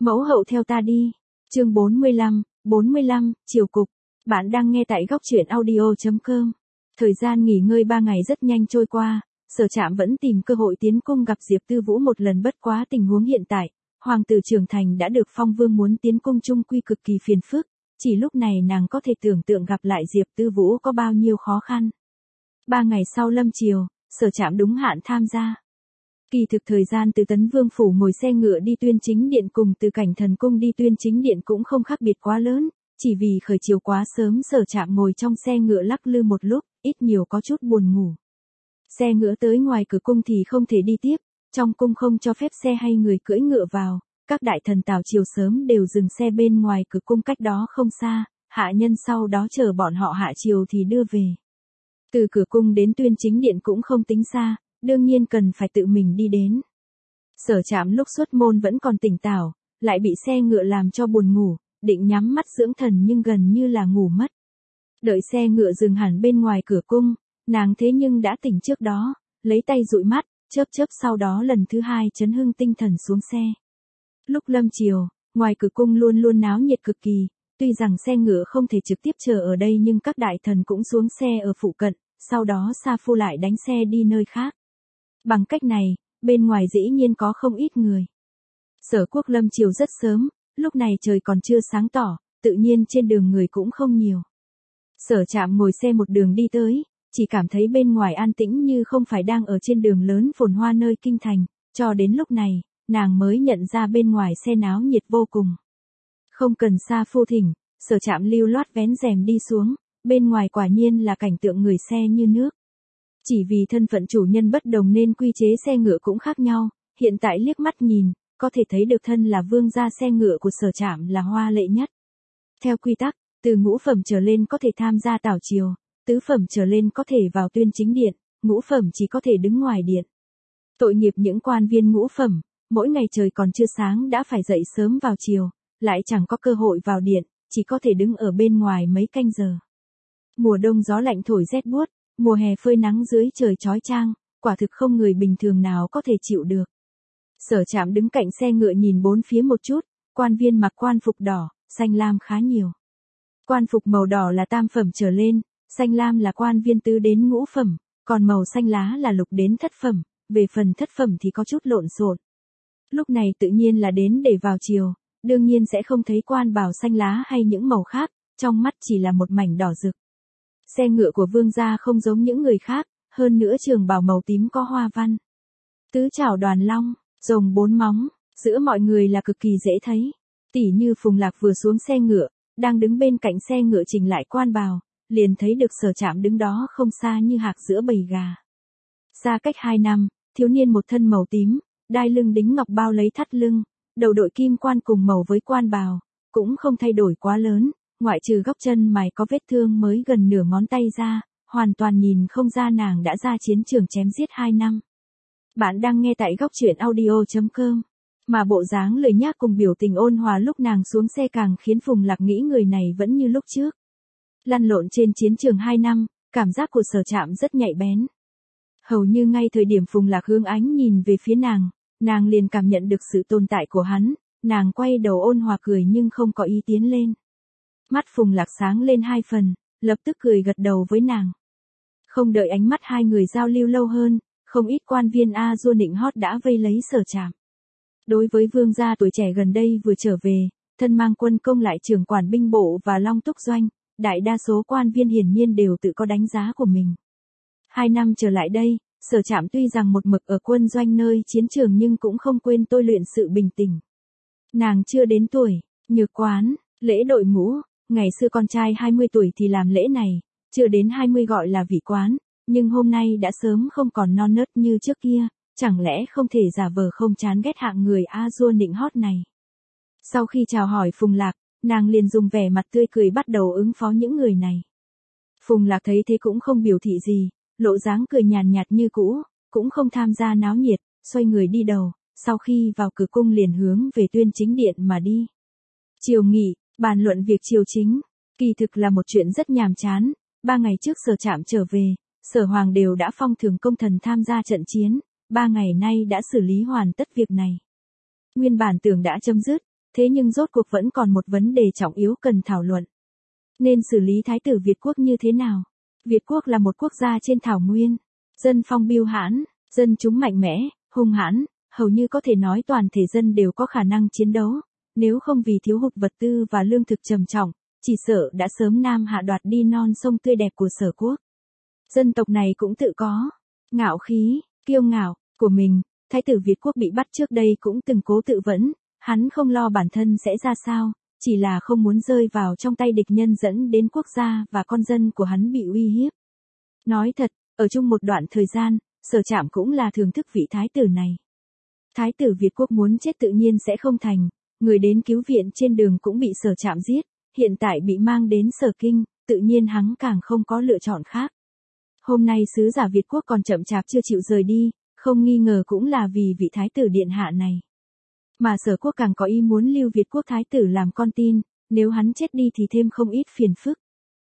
Mẫu hậu theo ta đi. Chương 45, chiều cục. Bạn đang nghe tại góc truyện audio.com. Thời gian nghỉ ngơi 3 ngày rất nhanh trôi qua, Sở Trạm vẫn tìm cơ hội tiến cung gặp Diệp Tư Vũ một lần, bất quá tình huống hiện tại, hoàng tử trưởng thành đã được phong vương, muốn tiến cung chung quy cực kỳ phiền phức, chỉ lúc này nàng có thể tưởng tượng gặp lại Diệp Tư Vũ có bao nhiêu khó khăn. 3 ngày sau lâm chiều, Sở Trạm đúng hạn tham gia. Kỳ thực thời gian từ Tấn Vương phủ ngồi xe ngựa đi Tuyên Chính Điện cùng từ Cảnh Thần cung đi Tuyên Chính Điện cũng không khác biệt quá lớn, chỉ vì khởi chiều quá sớm Sở Trạm ngồi trong xe ngựa lắc lư một lúc, ít nhiều có chút buồn ngủ. Xe ngựa tới ngoài cửa cung thì không thể đi tiếp, trong cung không cho phép xe hay người cưỡi ngựa vào, các đại thần tào chiều sớm đều dừng xe bên ngoài cửa cung cách đó không xa, hạ nhân sau đó chờ bọn họ hạ chiều thì đưa về. Từ cửa cung đến Tuyên Chính Điện cũng không tính xa, đương nhiên cần phải tự mình đi đến. Sở Trạm lúc xuất môn vẫn còn tỉnh táo, lại bị xe ngựa làm cho buồn ngủ, định nhắm mắt dưỡng thần nhưng gần như là ngủ mất. Đợi xe ngựa dừng hẳn bên ngoài cửa cung, nàng thế nhưng đã tỉnh trước đó, lấy tay dụi mắt, chớp chớp sau đó lần thứ hai chấn hưng tinh thần xuống xe. Lúc lâm chiều, ngoài cửa cung luôn luôn náo nhiệt cực kỳ, tuy rằng xe ngựa không thể trực tiếp chờ ở đây nhưng các đại thần cũng xuống xe ở phụ cận, sau đó sa phu lại đánh xe đi nơi khác. Bằng cách này, bên ngoài dĩ nhiên có không ít người. Sở Quốc lâm chiều rất sớm, lúc này trời còn chưa sáng tỏ, tự nhiên trên đường người cũng không nhiều. Sở Trạm ngồi xe một đường đi tới, chỉ cảm thấy bên ngoài an tĩnh như không phải đang ở trên đường lớn phồn hoa nơi kinh thành, cho đến lúc này, nàng mới nhận ra bên ngoài xe náo nhiệt vô cùng. Không cần sa phu thỉnh, Sở Trạm lưu loát vén rèm đi xuống, bên ngoài quả nhiên là cảnh tượng người xe như nước. Chỉ vì thân phận chủ nhân bất đồng nên quy chế xe ngựa cũng khác nhau, hiện tại liếc mắt nhìn, có thể thấy được thân là vương gia xe ngựa của Sở Trạm là hoa lệ nhất. Theo quy tắc, từ ngũ phẩm trở lên có thể tham gia tảo chiều, tứ phẩm trở lên có thể vào Tuyên Chính Điện, ngũ phẩm chỉ có thể đứng ngoài điện. Tội nghiệp những quan viên ngũ phẩm, mỗi ngày trời còn chưa sáng đã phải dậy sớm vào chiều, lại chẳng có cơ hội vào điện, chỉ có thể đứng ở bên ngoài mấy canh giờ. Mùa đông gió lạnh thổi rét buốt, mùa hè phơi nắng dưới trời chói chang, quả thực không người bình thường nào có thể chịu được. Sở Trạm đứng cạnh xe ngựa nhìn bốn phía một chút, quan viên mặc quan phục đỏ, xanh lam khá nhiều. Quan phục màu đỏ là tam phẩm trở lên, xanh lam là quan viên tứ đến ngũ phẩm, còn màu xanh lá là lục đến thất phẩm, về phần thất phẩm thì có chút lộn xộn. Lúc này tự nhiên là đến để vào chiều, đương nhiên sẽ không thấy quan bào xanh lá hay những màu khác, trong mắt chỉ là một mảnh đỏ rực. Xe ngựa của vương gia không giống những người khác, hơn nữa trường bào màu tím có hoa văn. Tứ trảo đoàn long, rồng bốn móng, giữa mọi người là cực kỳ dễ thấy. Tỉ như Phùng Lạc vừa xuống xe ngựa, đang đứng bên cạnh xe ngựa chỉnh lại quan bào, liền thấy được Sở Trạm đứng đó không xa như hạc giữa bầy gà. Xa cách 2 năm, thiếu niên một thân màu tím, đai lưng đính ngọc bao lấy thắt lưng, đầu đội kim quan cùng màu với quan bào, cũng không thay đổi quá lớn, ngoại trừ góc chân mày có vết thương mới gần nửa ngón tay ra, hoàn toàn nhìn không ra nàng đã ra chiến trường chém giết 2 năm. Bạn đang nghe tại góc truyện audio.com. Mà bộ dáng lười nhác cùng biểu tình ôn hòa lúc nàng xuống xe càng khiến Phùng Lạc nghĩ người này vẫn như lúc trước. Lăn lộn trên chiến trường 2 năm, cảm giác của Sở Trạm rất nhạy bén. Hầu như ngay thời điểm Phùng Lạc hướng ánh nhìn về phía nàng liền cảm nhận được sự tồn tại của hắn, nàng quay đầu ôn hòa cười nhưng không có ý tiến lên. Mắt Phùng Lạc sáng lên 2 phần, lập tức cười gật đầu với nàng. Không đợi ánh mắt hai người giao lưu lâu hơn, không ít quan viên A Du nịnh hót đã vây lấy Sở Trạm. Đối với vương gia tuổi trẻ gần đây vừa trở về, thân mang quân công lại trưởng quản binh bộ và Long Túc doanh, đại đa số quan viên hiển nhiên đều tự có đánh giá của mình. 2 năm trở lại đây, Sở Trạm tuy rằng một mực ở quân doanh nơi chiến trường nhưng cũng không quên tôi luyện sự bình tĩnh. Nàng chưa đến tuổi, nhược quán, lễ đội mũ, ngày xưa con trai 20 tuổi thì làm lễ này, chưa đến 20 gọi là vị quán, nhưng hôm nay đã sớm không còn non nớt như trước kia, chẳng lẽ không thể giả vờ không chán ghét hạng người A Du nịnh hót này. Sau khi chào hỏi Phùng Lạc, nàng liền dùng vẻ mặt tươi cười bắt đầu ứng phó những người này. Phùng Lạc thấy thế cũng không biểu thị gì, lộ dáng cười nhàn nhạt như cũ, cũng không tham gia náo nhiệt, xoay người đi đầu, sau khi vào cửa cung liền hướng về Tuyên Chính Điện mà đi. Chiều nghỉ, bàn luận việc triều chính, kỳ thực là một chuyện rất nhàm chán. 3 ngày trước Sở Trạm trở về, Sở Hoàng đều đã phong thưởng công thần tham gia trận chiến, 3 ngày nay đã xử lý hoàn tất việc này. Nguyên bản tưởng đã chấm dứt, thế nhưng rốt cuộc vẫn còn một vấn đề trọng yếu cần thảo luận. Nên xử lý Thái tử Việt quốc như thế nào? Việt quốc là một quốc gia trên thảo nguyên, dân phong biêu hãn, dân chúng mạnh mẽ, hung hãn, hầu như có thể nói toàn thể dân đều có khả năng chiến đấu, nếu không vì thiếu hụt vật tư và lương thực trầm trọng, chỉ sợ đã sớm nam hạ đoạt đi non sông tươi đẹp của Sở quốc. Dân tộc này cũng tự có ngạo khí, kiêu ngạo của mình, Thái tử Việt quốc bị bắt trước đây cũng từng cố tự vẫn, hắn không lo bản thân sẽ ra sao, chỉ là không muốn rơi vào trong tay địch nhân dẫn đến quốc gia và con dân của hắn bị uy hiếp. Nói thật, ở chung một đoạn thời gian, Sở Trạm cũng là thưởng thức vị thái tử này. Thái tử Việt quốc muốn chết tự nhiên sẽ không thành, người đến cứu viện trên đường cũng bị Sở Trạm giết, hiện tại bị mang đến Sở Kinh, tự nhiên hắn càng không có lựa chọn khác. Hôm nay sứ giả Việt quốc còn chậm chạp chưa chịu rời đi, không nghi ngờ cũng là vì vị thái tử điện hạ này. Mà Sở quốc càng có ý muốn lưu Việt quốc thái tử làm con tin, nếu hắn chết đi thì thêm không ít phiền phức.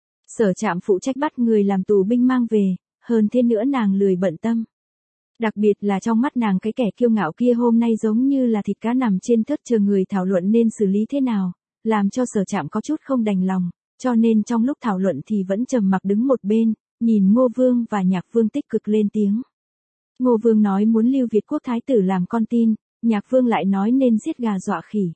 Sở Trạm phụ trách bắt người làm tù binh mang về, hơn thế nữa nàng lười bận tâm. Đặc biệt là trong mắt nàng cái kẻ kiêu ngạo kia hôm nay giống như là thịt cá nằm trên thớt chờ người thảo luận nên xử lý thế nào, làm cho Sở Trạm có chút không đành lòng, cho nên trong lúc thảo luận thì vẫn trầm mặc đứng một bên, nhìn Ngô Vương và Nhạc Vương tích cực lên tiếng. Ngô Vương nói muốn lưu Việt quốc thái tử làm con tin, Nhạc Vương lại nói nên giết gà dọa khỉ.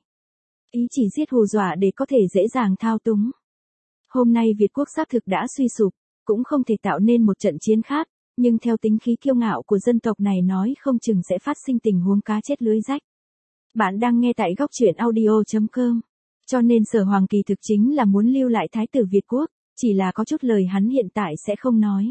Ý chỉ giết hù dọa để có thể dễ dàng thao túng. Hôm nay Việt quốc xác thực đã suy sụp, cũng không thể tạo nên một trận chiến khác, nhưng theo tính khí kiêu ngạo của dân tộc này nói không chừng sẽ phát sinh tình huống cá chết lưới rách. Bạn đang nghe tại góc truyện audio.com. Cho nên Sở Hoàng kỳ thực chính là muốn lưu lại thái tử Việt quốc, chỉ là có chút lời hắn hiện tại sẽ không nói.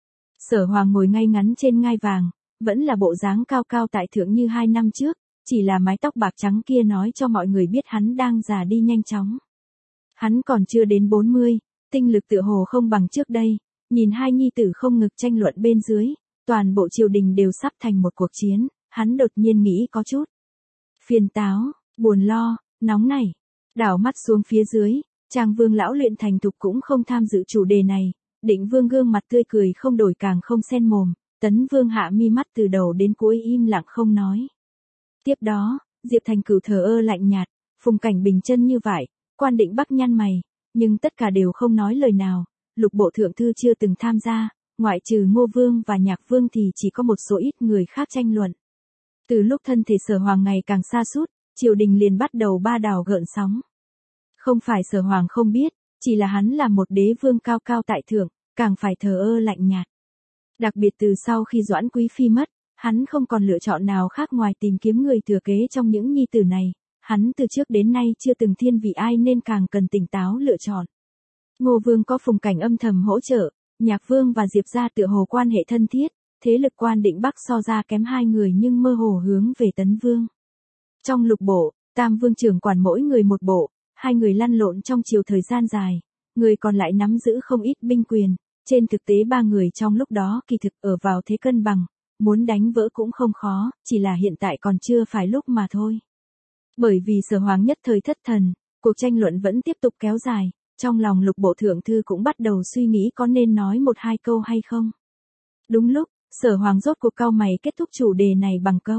Sở Hoàng ngồi ngay ngắn trên ngai vàng, vẫn là bộ dáng cao cao tại thượng như 2 năm trước, chỉ là mái tóc bạc trắng kia nói cho mọi người biết hắn đang già đi nhanh chóng. Hắn còn chưa đến 40, tinh lực tựa hồ không bằng trước đây, nhìn hai nhi tử không ngực tranh luận bên dưới, toàn bộ triều đình đều sắp thành một cuộc chiến, hắn đột nhiên nghĩ có chút phiền táo, buồn lo, nóng nảy. Đảo mắt xuống phía dưới, Trang Vương lão luyện thành thục cũng không tham dự chủ đề này, Định Vương gương mặt tươi cười không đổi càng không sen mồm, Tấn Vương hạ mi mắt từ đầu đến cuối im lặng không nói. Tiếp đó, Diệp Thành Cửu thờ ơ lạnh nhạt, Phùng Cảnh Bình chân như vậy, Quan Định Bắc nhăn mày, nhưng tất cả đều không nói lời nào, lục bộ thượng thư chưa từng tham gia, ngoại trừ Ngô Vương và Nhạc Vương thì chỉ có một số ít người khác tranh luận. Từ lúc thân thể Sở Hoàng ngày càng sa sút, triều đình liền bắt đầu ba đảo gợn sóng. Không phải Sở Hoàng không biết, chỉ là hắn là một đế vương cao cao tại thượng, càng phải thờ ơ lạnh nhạt. Đặc biệt từ sau khi Doãn Quý Phi mất, hắn không còn lựa chọn nào khác ngoài tìm kiếm người thừa kế trong những nhi tử này, hắn từ trước đến nay chưa từng thiên vị ai nên càng cần tỉnh táo lựa chọn. Ngô Vương có Phùng Cảnh âm thầm hỗ trợ, Nhạc Vương và Diệp gia tựa hồ quan hệ thân thiết, thế lực Quan Định Bắc so ra kém hai người nhưng mơ hồ hướng về Tấn Vương. Trong lục bộ, Tam Vương trưởng quản mỗi người một bộ, hai người lăn lộn trong triều thời gian dài, người còn lại nắm giữ không ít binh quyền, trên thực tế ba người trong lúc đó kỳ thực ở vào thế cân bằng, muốn đánh vỡ cũng không khó, chỉ là hiện tại còn chưa phải lúc mà thôi. Bởi vì Sở Hoàng nhất thời thất thần, cuộc tranh luận vẫn tiếp tục kéo dài, trong lòng lục bộ thượng thư cũng bắt đầu suy nghĩ có nên nói một hai câu hay không. Đúng lúc, Sở Hoàng rốt cuộc cau mày kết thúc chủ đề này bằng câu: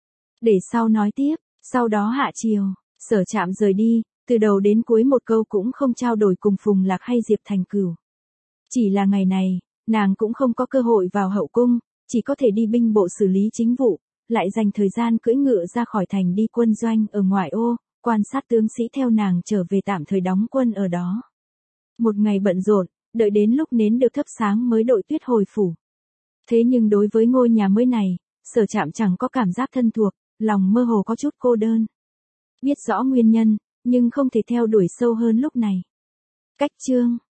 để sau nói tiếp. Sau đó hạ triều, Sở Trạm rời đi, từ đầu đến cuối một câu cũng không trao đổi cùng Phùng Lạc hay Diệp Thành Cửu. Chỉ là ngày này, nàng cũng không có cơ hội vào hậu cung, chỉ có thể đi binh bộ xử lý chính vụ, lại dành thời gian cưỡi ngựa ra khỏi thành đi quân doanh ở ngoại ô, quan sát tướng sĩ theo nàng trở về tạm thời đóng quân ở đó. Một ngày bận rộn, đợi đến lúc nến được thắp sáng mới đội tuyết hồi phủ. Thế nhưng đối với ngôi nhà mới này, Sở Trạm chẳng có cảm giác thân thuộc, lòng mơ hồ có chút cô đơn. Biết rõ nguyên nhân, nhưng không thể theo đuổi sâu hơn lúc này. Cách chương